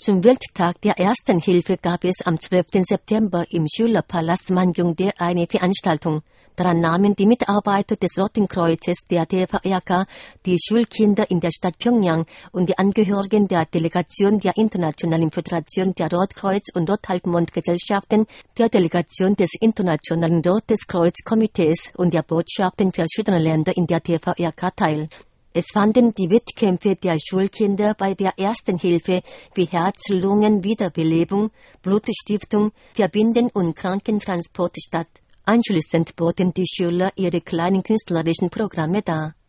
Zum Welttag der Ersten Hilfe gab es am 12. September im Schülerpalast Mangyongdae eine Veranstaltung. Daran nahmen die Mitarbeiter des Roten Kreuzes der TVRK, die Schulkinder in der Stadt Pjöngjang und die Angehörigen der Delegation der Internationalen Föderation der Rotkreuz- und Rothalbmond-Gesellschaften, der Delegation des Internationalen Rotes Kreuz-Komitees und der Botschaften verschiedener Länder in der TVRK teil. Es fanden die Wettkämpfe der Schulkinder bei der Ersten Hilfe wie Herz-Lungen-Wiederbelebung, Blutstiftung, Verbinden und Krankentransport statt. Anschließend boten die Schüler ihre kleinen künstlerischen Programme dar.